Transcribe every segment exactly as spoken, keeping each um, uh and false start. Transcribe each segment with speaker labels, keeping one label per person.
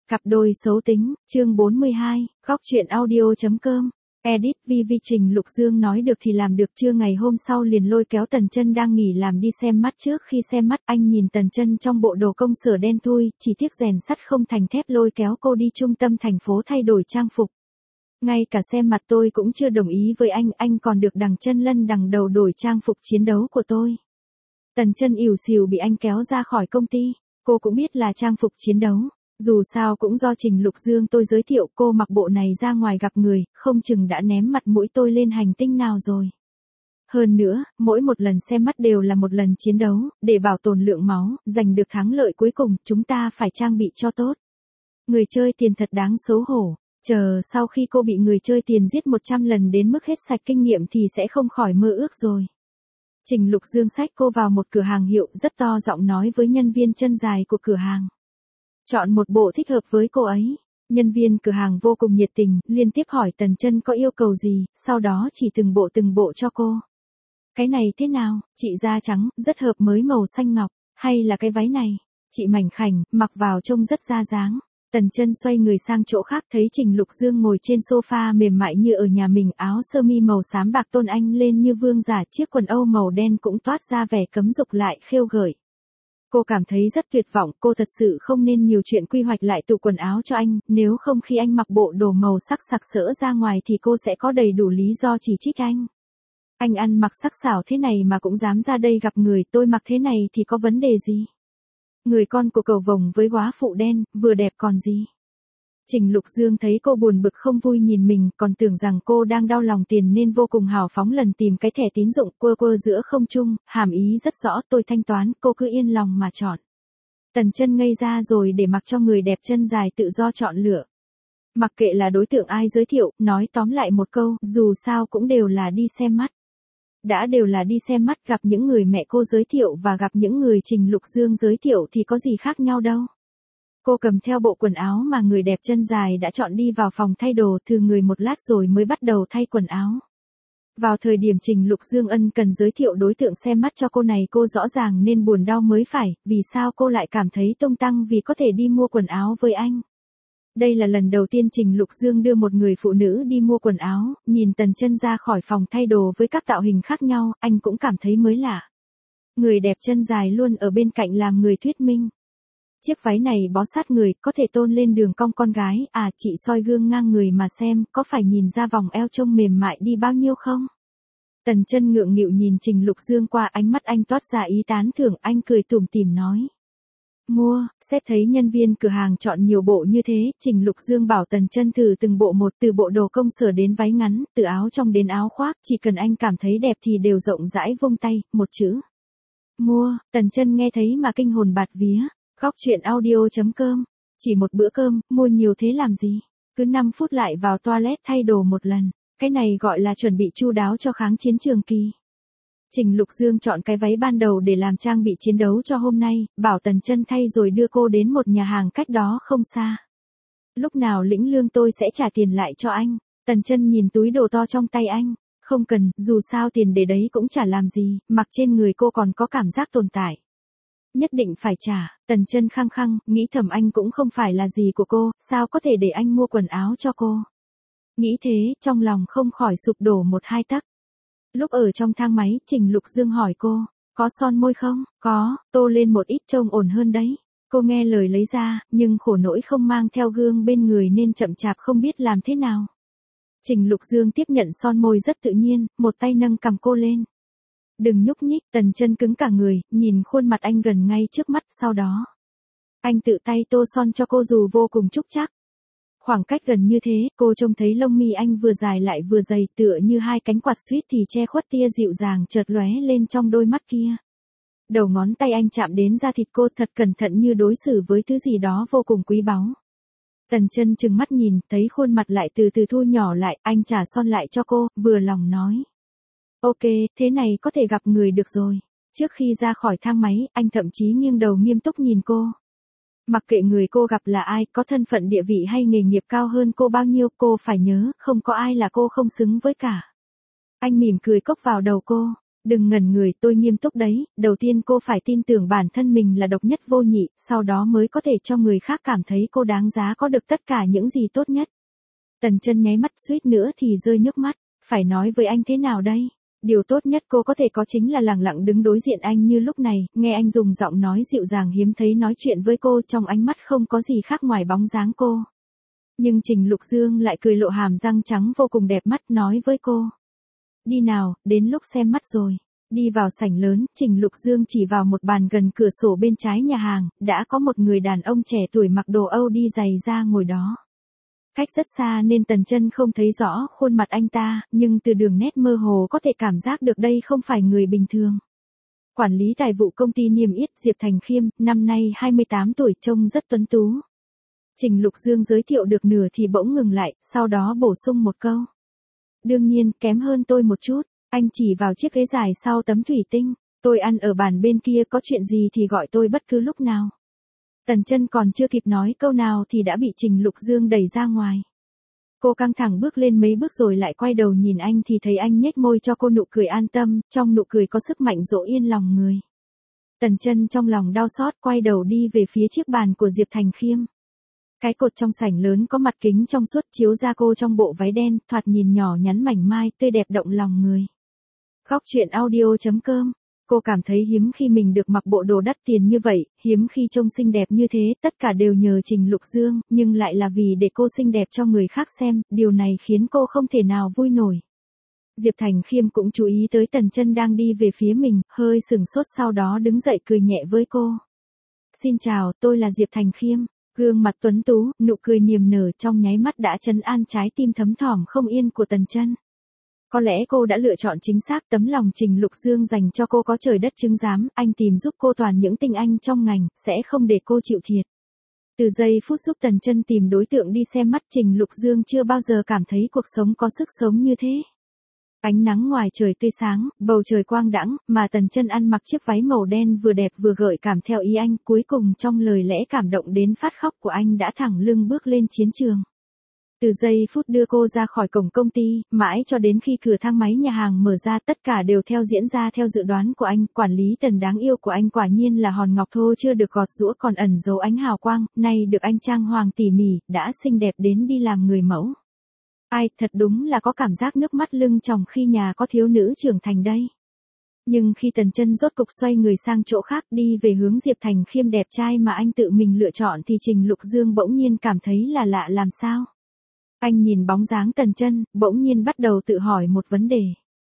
Speaker 1: Cặp đôi xấu tính, chương bốn mươi hai, góc truyện audio.com. Edit vi vi Trình Lục Dương nói được thì làm được, trưa ngày hôm sau liền lôi kéo Tần Chân đang nghỉ làm đi xem mắt. Trước khi xem mắt, anh nhìn Tần Chân trong bộ đồ công sở đen thui, chỉ tiếc rèn sắt không thành thép, lôi kéo cô đi trung tâm thành phố thay đổi trang phục. Ngay cả xem mặt tôi cũng chưa đồng ý với anh, anh còn được đằng chân lân đằng đầu đổi trang phục chiến đấu của tôi. Tần Chân ỉu xìu bị anh kéo ra khỏi công ty, cô cũng biết là trang phục chiến đấu. Dù sao cũng do Trình Lục Dương tôi giới thiệu, cô mặc bộ này ra ngoài gặp người, không chừng đã ném mặt mũi tôi lên hành tinh nào rồi. Hơn nữa, mỗi một lần xem mắt đều là một lần chiến đấu, để bảo tồn lượng máu, giành được thắng lợi cuối cùng, chúng ta phải trang bị cho tốt. Người chơi tiền thật đáng xấu hổ, chờ sau khi cô bị người chơi tiền giết một trăm lần đến mức hết sạch kinh nghiệm thì sẽ không khỏi mơ ước rồi. Trình Lục Dương xách cô vào một cửa hàng hiệu, rất to giọng nói với nhân viên chân dài của cửa hàng. Chọn một bộ thích hợp với cô ấy. Nhân viên cửa hàng vô cùng nhiệt tình, liên tiếp hỏi Tần Chân có yêu cầu gì, sau đó chỉ từng bộ từng bộ cho cô. Cái này thế nào, chị da trắng, rất hợp mới màu xanh ngọc, hay là cái váy này, chị mảnh khảnh, mặc vào trông rất ra dáng. Tần Chân xoay người sang chỗ khác, thấy Trình Lục Dương ngồi trên sofa mềm mại như ở nhà mình, áo sơ mi màu xám bạc tôn anh lên như vương giả, chiếc quần âu màu đen cũng toát ra vẻ cấm dục lại khêu gợi. Cô cảm thấy rất tuyệt vọng, cô thật sự không nên nhiều chuyện quy hoạch lại tủ quần áo cho anh, nếu không khi anh mặc bộ đồ màu sắc sặc sỡ ra ngoài thì cô sẽ có đầy đủ lý do chỉ trích anh. Anh ăn mặc sắc sảo thế này mà cũng dám ra đây gặp người, tôi mặc thế này thì có vấn đề gì? Người con của cầu vồng với góa phụ đen, vừa đẹp còn gì? Trình Lục Dương thấy cô buồn bực không vui nhìn mình, còn tưởng rằng cô đang đau lòng tiền nên vô cùng hào phóng lần tìm cái thẻ tín dụng, quơ quơ giữa không trung, hàm ý rất rõ, tôi thanh toán, cô cứ yên lòng mà chọn. Tần Chân ngây ra rồi, để mặc cho người đẹp chân dài tự do chọn lựa. Mặc kệ là đối tượng ai giới thiệu, nói tóm lại một câu, dù sao cũng đều là đi xem mắt. Đã đều là đi xem mắt, gặp những người mẹ cô giới thiệu và gặp những người Trình Lục Dương giới thiệu thì có gì khác nhau đâu. Cô cầm theo bộ quần áo mà người đẹp chân dài đã chọn đi vào phòng thay đồ, thử người một lát rồi mới bắt đầu thay quần áo. Vào thời điểm Trình Lục Dương ân cần giới thiệu đối tượng xem mắt cho cô này, cô rõ ràng nên buồn đau mới phải, vì sao cô lại cảm thấy tung tăng vì có thể đi mua quần áo với anh. Đây là lần đầu tiên Trình Lục Dương đưa một người phụ nữ đi mua quần áo, nhìn Tần Chân ra khỏi phòng thay đồ với các tạo hình khác nhau, anh cũng cảm thấy mới lạ. Người đẹp chân dài luôn ở bên cạnh làm người thuyết minh. Chiếc váy này bó sát người, có thể tôn lên đường cong con gái, à chị soi gương ngang người mà xem, có phải nhìn ra vòng eo trông mềm mại đi bao nhiêu không? Tần Chân ngượng nghịu nhìn Trình Lục Dương, qua ánh mắt anh toát ra ý tán thưởng, anh cười tủm tỉm nói. Mua, xét thấy nhân viên cửa hàng chọn nhiều bộ như thế, Trình Lục Dương bảo Tần Chân thử từng bộ một, từ bộ đồ công sở đến váy ngắn, từ áo trong đến áo khoác, chỉ cần anh cảm thấy đẹp thì đều rộng rãi vung tay, một chữ. Mua, Tần Chân nghe thấy mà kinh hồn bạt vía. Góc truyện audio.com. Chỉ một bữa cơm, mua nhiều thế làm gì? Cứ năm phút lại vào toilet thay đồ một lần. Cái này gọi là chuẩn bị chu đáo cho kháng chiến trường kỳ. Trình Lục Dương chọn cái váy ban đầu để làm trang bị chiến đấu cho hôm nay, bảo Tần Chân thay rồi đưa cô đến một nhà hàng cách đó không xa. Lúc nào lĩnh lương tôi sẽ trả tiền lại cho anh. Tần Chân nhìn túi đồ to trong tay anh. Không cần, dù sao tiền để đấy cũng chả làm gì, mặc trên người cô còn có cảm giác tồn tại. Nhất định phải trả, Tần Chân khăng khăng, nghĩ thầm anh cũng không phải là gì của cô, sao có thể để anh mua quần áo cho cô. Nghĩ thế, trong lòng không khỏi sụp đổ một hai tấc. Lúc ở trong thang máy, Trình Lục Dương hỏi cô, có son môi không? Có, tô lên một ít trông ổn hơn đấy. Cô nghe lời lấy ra, nhưng khổ nỗi không mang theo gương bên người nên chậm chạp không biết làm thế nào. Trình Lục Dương tiếp nhận son môi rất tự nhiên, một tay nâng cằm cô lên. Đừng nhúc nhích, Tần Chân cứng cả người, nhìn khuôn mặt anh gần ngay trước mắt, sau đó. Anh tự tay tô son cho cô dù vô cùng trúc trắc. Khoảng cách gần như thế, cô trông thấy lông mi anh vừa dài lại vừa dày, tựa như hai cánh quạt suýt thì che khuất tia dịu dàng chợt lóe lên trong đôi mắt kia. Đầu ngón tay anh chạm đến da thịt cô thật cẩn thận như đối xử với thứ gì đó vô cùng quý báu. Tần Chân trừng mắt nhìn, thấy khuôn mặt lại từ từ thu nhỏ lại, anh trả son lại cho cô, vừa lòng nói. Ok, thế này có thể gặp người được rồi. Trước khi ra khỏi thang máy, anh thậm chí nghiêng đầu nghiêm túc nhìn cô. Mặc kệ người cô gặp là ai, có thân phận địa vị hay nghề nghiệp cao hơn cô bao nhiêu, cô phải nhớ, không có ai là cô không xứng với cả. Anh mỉm cười cốc vào đầu cô. Đừng ngẩn người, tôi nghiêm túc đấy, đầu tiên cô phải tin tưởng bản thân mình là độc nhất vô nhị, sau đó mới có thể cho người khác cảm thấy cô đáng giá có được tất cả những gì tốt nhất. Tần Chân nháy mắt suýt nữa thì rơi nước mắt, phải nói với anh thế nào đây? Điều tốt nhất cô có thể có chính là lặng lặng đứng đối diện anh như lúc này, nghe anh dùng giọng nói dịu dàng hiếm thấy nói chuyện với cô, trong ánh mắt không có gì khác ngoài bóng dáng cô. Nhưng Trình Lục Dương lại cười lộ hàm răng trắng vô cùng đẹp mắt nói với cô. Đi nào, đến lúc xem mắt rồi. Đi vào sảnh lớn, Trình Lục Dương chỉ vào một bàn gần cửa sổ bên trái nhà hàng, đã có một người đàn ông trẻ tuổi mặc đồ Âu đi giày da ngồi đó. Cách rất xa nên Tần Chân không thấy rõ khuôn mặt anh ta, nhưng từ đường nét mơ hồ có thể cảm giác được đây không phải người bình thường. Quản lý tài vụ công ty niêm yết Diệp Thành Khiêm, năm nay hai mươi tám tuổi, trông rất tuấn tú. Trình Lục Dương giới thiệu được nửa thì bỗng ngừng lại, sau đó bổ sung một câu. Đương nhiên, kém hơn tôi một chút, anh chỉ vào chiếc ghế dài sau tấm thủy tinh, tôi ăn ở bàn bên kia, có chuyện gì thì gọi tôi bất cứ lúc nào. Tần Chân còn chưa kịp nói câu nào thì đã bị Trình Lục Dương đẩy ra ngoài. Cô căng thẳng bước lên mấy bước rồi lại quay đầu nhìn anh thì thấy anh nhếch môi cho cô nụ cười an tâm, trong nụ cười có sức mạnh dỗ yên lòng người. Tần Chân trong lòng đau xót quay đầu đi về phía chiếc bàn của Diệp Thành Khiêm. Cái cột trong sảnh lớn có mặt kính trong suốt chiếu ra cô trong bộ váy đen, thoạt nhìn nhỏ nhắn mảnh mai, tươi đẹp động lòng người. Góc truyện audio chấm com. Cô cảm thấy hiếm khi mình được mặc bộ đồ đắt tiền như vậy, hiếm khi trông xinh đẹp như thế, tất cả đều nhờ Trình Lục Dương, nhưng lại là vì để cô xinh đẹp cho người khác xem, điều này khiến cô không thể nào vui nổi. Diệp Thành Khiêm cũng chú ý tới Tần Chân đang đi về phía mình, hơi sừng sốt sau đó đứng dậy cười nhẹ với cô. Xin chào, tôi là Diệp Thành Khiêm. Gương mặt tuấn tú, nụ cười niềm nở trong nháy mắt đã trấn an trái tim thấm thỏm không yên của Tần Chân. Có lẽ cô đã lựa chọn chính xác, tấm lòng Trình Lục Dương dành cho cô có trời đất chứng giám, anh tìm giúp cô toàn những tinh anh trong ngành, sẽ không để cô chịu thiệt. Từ giây phút giúp Tần Chân tìm đối tượng đi xem mắt, Trình Lục Dương chưa bao giờ cảm thấy cuộc sống có sức sống như thế. Ánh nắng ngoài trời tươi sáng, bầu trời quang đãng, mà Tần Chân ăn mặc chiếc váy màu đen vừa đẹp vừa gợi cảm theo ý anh, cuối cùng trong lời lẽ cảm động đến phát khóc của anh đã thẳng lưng bước lên chiến trường. Từ giây phút đưa cô ra khỏi cổng công ty, mãi cho đến khi cửa thang máy nhà hàng mở ra, tất cả đều theo diễn ra theo dự đoán của anh. Quản lý Tần đáng yêu của anh quả nhiên là hòn ngọc thô chưa được gọt giũa còn ẩn giấu ánh hào quang, nay được anh trang hoàng tỉ mỉ, đã xinh đẹp đến đi làm người mẫu. Ai, thật đúng là có cảm giác nước mắt lưng tròng khi nhà có thiếu nữ trưởng thành đây. Nhưng khi Tần Chân rốt cục xoay người sang chỗ khác đi về hướng Diệp Thành Khiêm đẹp trai mà anh tự mình lựa chọn thì Trình Lục Dương bỗng nhiên cảm thấy là lạ làm sao. Anh nhìn bóng dáng Tần Chân, bỗng nhiên bắt đầu tự hỏi một vấn đề.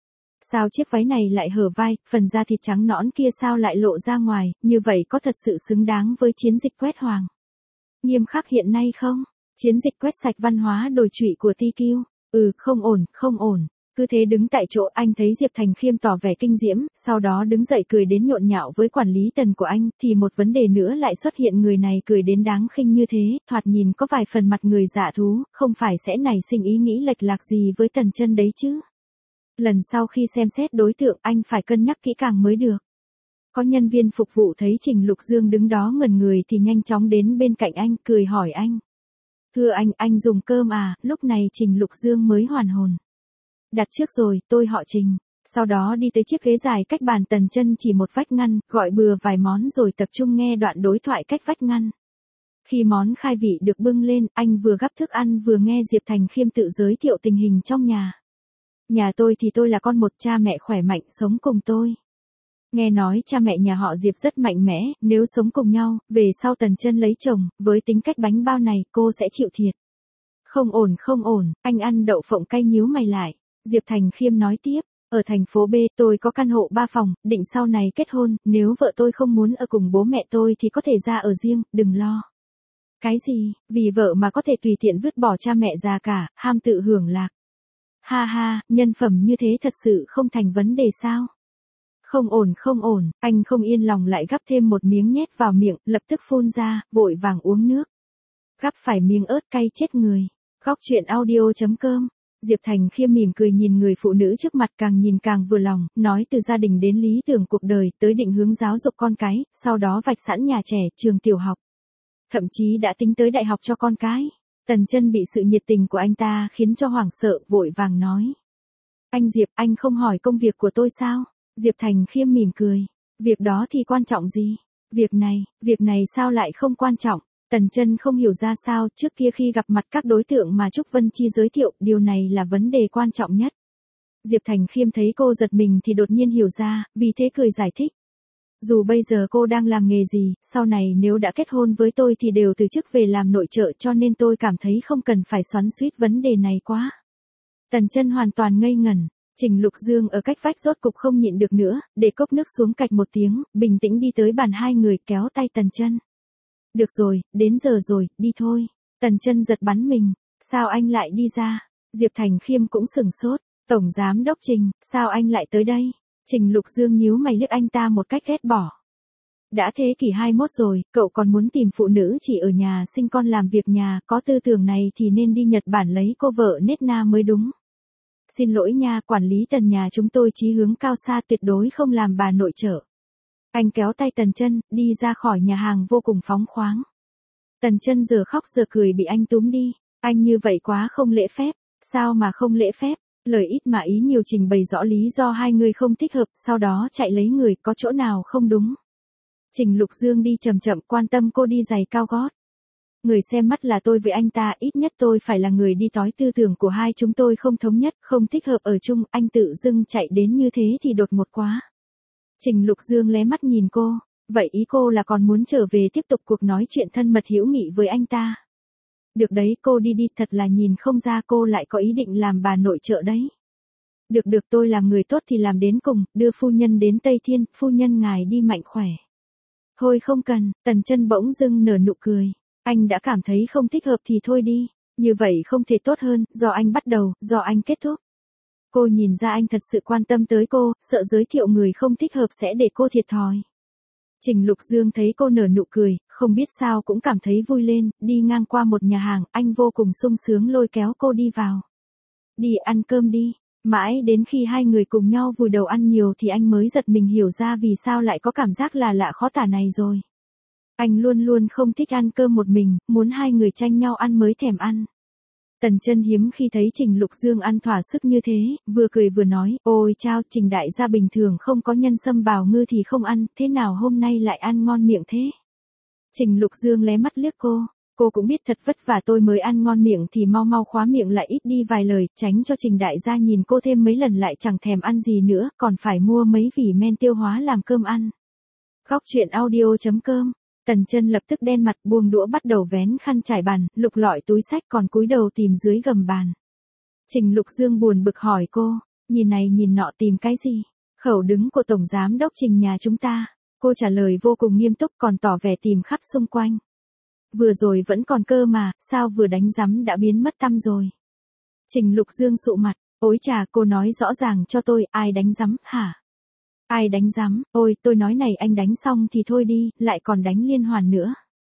Speaker 1: Sao chiếc váy này lại hở vai, phần da thịt trắng nõn kia sao lại lộ ra ngoài, như vậy có thật sự xứng đáng với chiến dịch quét hoàng nghiêm khắc hiện nay không? Chiến dịch quét sạch văn hóa đồi trụy của tê quy. Ừ, không ổn, không ổn. Cứ thế đứng tại chỗ, anh thấy Diệp Thành Khiêm tỏ vẻ kinh diễm, sau đó đứng dậy cười đến nhộn nhạo với quản lý Tần của anh, thì một vấn đề nữa lại xuất hiện, người này cười đến đáng khinh như thế, thoạt nhìn có vài phần mặt người dạ thú, không phải sẽ nảy sinh ý nghĩ lệch lạc gì với Tần Chân đấy chứ. Lần sau khi xem xét đối tượng anh phải cân nhắc kỹ càng mới được. Có nhân viên phục vụ thấy Trình Lục Dương đứng đó ngẩn người thì nhanh chóng đến bên cạnh anh, cười hỏi anh. Thưa anh, anh dùng cơm à? Lúc này Trình Lục Dương mới hoàn hồn. Đặt trước rồi, tôi họ Trình. Sau đó đi tới chiếc ghế dài cách bàn Tần Chân chỉ một vách ngăn, gọi bừa vài món rồi tập trung nghe đoạn đối thoại cách vách ngăn. Khi món khai vị được bưng lên, anh vừa gắp thức ăn vừa nghe Diệp Thành Khiêm tự giới thiệu tình hình trong nhà. Nhà tôi thì tôi là con một, cha mẹ khỏe mạnh sống cùng tôi. Nghe nói cha mẹ nhà họ Diệp rất mạnh mẽ, nếu sống cùng nhau, về sau Tần Chân lấy chồng, với tính cách bánh bao này, cô sẽ chịu thiệt. Không ổn không ổn, anh ăn đậu phộng cay nhíu mày lại. Diệp Thành Khiêm nói tiếp, ở thành phố B tôi có căn hộ ba phòng, định sau này kết hôn, nếu vợ tôi không muốn ở cùng bố mẹ tôi thì có thể ra ở riêng, đừng lo. Cái gì, vì vợ mà có thể tùy tiện vứt bỏ cha mẹ già cả, ham tự hưởng lạc. Ha ha, nhân phẩm như thế thật sự không thành vấn đề sao? Không ổn không ổn, anh không yên lòng lại gắp thêm một miếng nhét vào miệng, lập tức phun ra, vội vàng uống nước. Gắp phải miếng ớt cay chết người. Góc truyện audio chấm com. Diệp Thành Khiêm mỉm cười nhìn người phụ nữ trước mặt, càng nhìn càng vừa lòng, nói từ gia đình đến lý tưởng cuộc đời, tới định hướng giáo dục con cái, sau đó vạch sẵn nhà trẻ, trường tiểu học. Thậm chí đã tính tới đại học cho con cái. Tần Chân bị sự nhiệt tình của anh ta khiến cho hoảng sợ, vội vàng nói. Anh Diệp, anh không hỏi công việc của tôi sao? Diệp Thành Khiêm mỉm cười. Việc đó thì quan trọng gì? Việc này, việc này sao lại không quan trọng? Tần Chân không hiểu ra sao, trước kia khi gặp mặt các đối tượng mà Trúc Vân Chi giới thiệu, điều này là vấn đề quan trọng nhất. Diệp Thành Khiêm thấy cô giật mình thì đột nhiên hiểu ra, vì thế cười giải thích. Dù bây giờ cô đang làm nghề gì, sau này nếu đã kết hôn với tôi thì đều từ chức về làm nội trợ, cho nên tôi cảm thấy không cần phải xoắn xuýt vấn đề này quá. Tần Chân hoàn toàn ngây ngẩn. Trình Lục Dương ở cách vách rốt cục không nhịn được nữa, để cốc nước xuống cạch một tiếng, bình tĩnh đi tới bàn hai người kéo tay Tần Chân. Được rồi, đến giờ rồi, đi thôi. Tần Chân giật bắn mình. Sao anh lại đi ra? Diệp Thành Khiêm cũng sửng sốt. Tổng giám đốc Trình, sao anh lại tới đây? Trình Lục Dương nhíu mày liếc anh ta một cách ghét bỏ. Đã thế kỷ hai mươi mốt rồi, cậu còn muốn tìm phụ nữ chỉ ở nhà sinh con làm việc nhà, có tư tưởng này thì nên đi Nhật Bản lấy cô vợ nết na mới đúng. Xin lỗi nha, quản lý Tần nhà chúng tôi chí hướng cao xa, tuyệt đối không làm bà nội trợ. Anh kéo tay Tần Chân, đi ra khỏi nhà hàng vô cùng phóng khoáng. Tần Chân giờ khóc giờ cười bị anh túm đi. Anh như vậy quá không lễ phép. Sao mà không lễ phép? Lời ít mà ý nhiều, trình bày rõ lý do hai người không thích hợp, sau đó chạy lấy người, có chỗ nào không đúng. Trình Lục Dương đi chậm chậm, quan tâm cô đi giày cao gót. Người xem mắt là tôi với anh ta, ít nhất tôi phải là người đi tối, tư tưởng của hai chúng tôi không thống nhất, không thích hợp ở chung, anh tự dưng chạy đến như thế thì đột ngột quá. Trình Lục Dương lé mắt nhìn cô, vậy ý cô là còn muốn trở về tiếp tục cuộc nói chuyện thân mật hữu nghị với anh ta. Được đấy, cô đi đi, thật là nhìn không ra cô lại có ý định làm bà nội trợ đấy. Được được, tôi làm người tốt thì làm đến cùng, đưa phu nhân đến Tây Thiên, phu nhân ngài đi mạnh khỏe. Thôi không cần, Tần Chân bỗng dưng nở nụ cười. Anh đã cảm thấy không thích hợp thì thôi đi, như vậy không thể tốt hơn, do anh bắt đầu, do anh kết thúc. Cô nhìn ra anh thật sự quan tâm tới cô, sợ giới thiệu người không thích hợp sẽ để cô thiệt thòi. Trình Lục Dương thấy cô nở nụ cười, không biết sao cũng cảm thấy vui lên, đi ngang qua một nhà hàng, anh vô cùng sung sướng lôi kéo cô đi vào. Đi ăn cơm đi, mãi đến khi hai người cùng nhau vùi đầu ăn nhiều thì anh mới giật mình hiểu ra vì sao lại có cảm giác là lạ khó tả này rồi. Anh luôn luôn không thích ăn cơm một mình, muốn hai người tranh nhau ăn mới thèm ăn. Tần Chân hiếm khi thấy Trình Lục Dương ăn thỏa sức như thế, vừa cười vừa nói, ôi chao, Trình đại gia bình thường không có nhân sâm bào ngư thì không ăn, thế nào hôm nay lại ăn ngon miệng thế? Trình Lục Dương lé mắt liếc cô, cô cũng biết thật vất vả tôi mới ăn ngon miệng thì mau mau khóa miệng lại, ít đi vài lời, tránh cho Trình đại gia nhìn cô thêm mấy lần lại chẳng thèm ăn gì nữa, còn phải mua mấy vỉ men tiêu hóa làm cơm ăn. Góc truyện audio chấm com. Tần Chân lập tức đen mặt, buông đũa bắt đầu vén khăn trải bàn, lục lọi túi xách còn cúi đầu tìm dưới gầm bàn. Trình Lục Dương buồn bực hỏi cô, nhìn này nhìn nọ tìm cái gì? Khẩu đứng của Tổng Giám đốc Trình nhà chúng ta. Cô trả lời vô cùng nghiêm túc còn tỏ vẻ tìm khắp xung quanh. Vừa rồi vẫn còn cơ mà, sao vừa đánh rắm đã biến mất tăm rồi? Trình Lục Dương sụ mặt, ối chà, cô nói rõ ràng cho tôi, ai đánh rắm, hả? Ai đánh rắm, ôi, tôi nói này, anh đánh xong thì thôi đi, lại còn đánh liên hoàn nữa.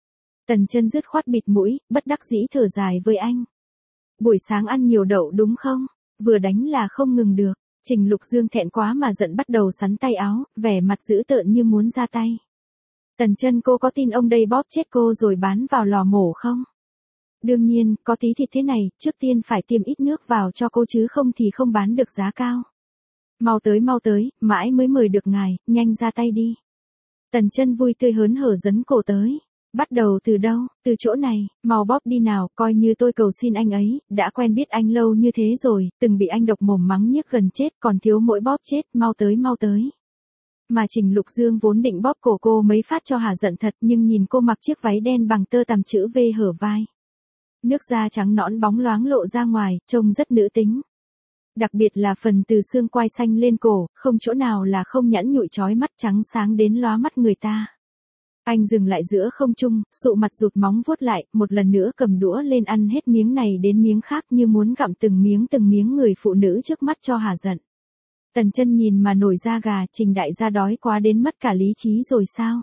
Speaker 1: Tần Chân dứt khoát bịt mũi, bất đắc dĩ thở dài với anh. Buổi sáng ăn nhiều đậu đúng không? Vừa đánh là không ngừng được. Trình Lục Dương thẹn quá mà giận bắt đầu sắn tay áo, vẻ mặt dữ tợn như muốn ra tay. Tần Chân, cô có tin ông đây bóp chết cô rồi bán vào lò mổ không? Đương nhiên, có tí thịt thế này, trước tiên phải tiêm ít nước vào cho cô chứ không thì không bán được giá cao. Mau tới mau tới, mãi mới mời được ngài, nhanh ra tay đi. Tần Chân vui tươi hớn hở dấn cổ tới. Bắt đầu từ đâu? Từ chỗ này, mau bóp đi nào, coi như tôi cầu xin anh ấy, đã quen biết anh lâu như thế rồi, từng bị anh độc mồm mắng nhiếc gần chết, còn thiếu mỗi bóp chết, mau tới mau tới. Mà Trình Lục Dương vốn định bóp cổ cô mấy phát cho hả giận thật, nhưng nhìn cô mặc chiếc váy đen bằng tơ tằm chữ V hở vai. Nước da trắng nõn bóng loáng lộ ra ngoài, trông rất nữ tính. Đặc biệt là phần từ xương quai xanh lên cổ, không chỗ nào là không nhẵn nhụi chói mắt, trắng sáng đến lóa mắt người ta. Anh dừng lại giữa không trung, sụ mặt rụt móng vuốt lại, một lần nữa cầm đũa lên ăn hết miếng này đến miếng khác như muốn gặm từng miếng từng miếng người phụ nữ trước mắt cho hả giận. Tần Chân nhìn mà nổi da gà, Trình đại gia đói quá đến mất cả lý trí rồi sao?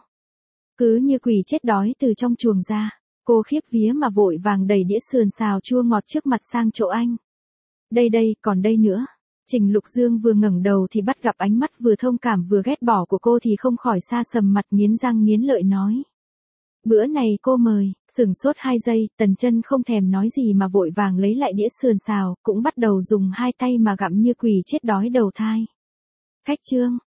Speaker 1: Cứ như quỷ chết đói từ trong chuồng ra, cô khiếp vía mà vội vàng đẩy đĩa sườn xào chua ngọt trước mặt sang chỗ anh. Đây đây, còn đây nữa. Trình Lục Dương vừa ngẩng đầu thì bắt gặp ánh mắt vừa thông cảm vừa ghét bỏ của cô thì không khỏi xa sầm mặt, nghiến răng nghiến lợi nói. Bữa này cô mời, sửng sốt hai giây, Tần Chân không thèm nói gì mà vội vàng lấy lại đĩa sườn xào, cũng bắt đầu dùng hai tay mà gặm như quỷ chết đói đầu thai. Khách trương,